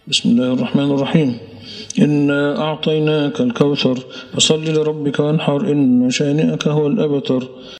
بسم الله الرحمن الرحيم. إنا أعطيناك الكوثر فصل لربك وانحر إن شانئك هو الأبتر.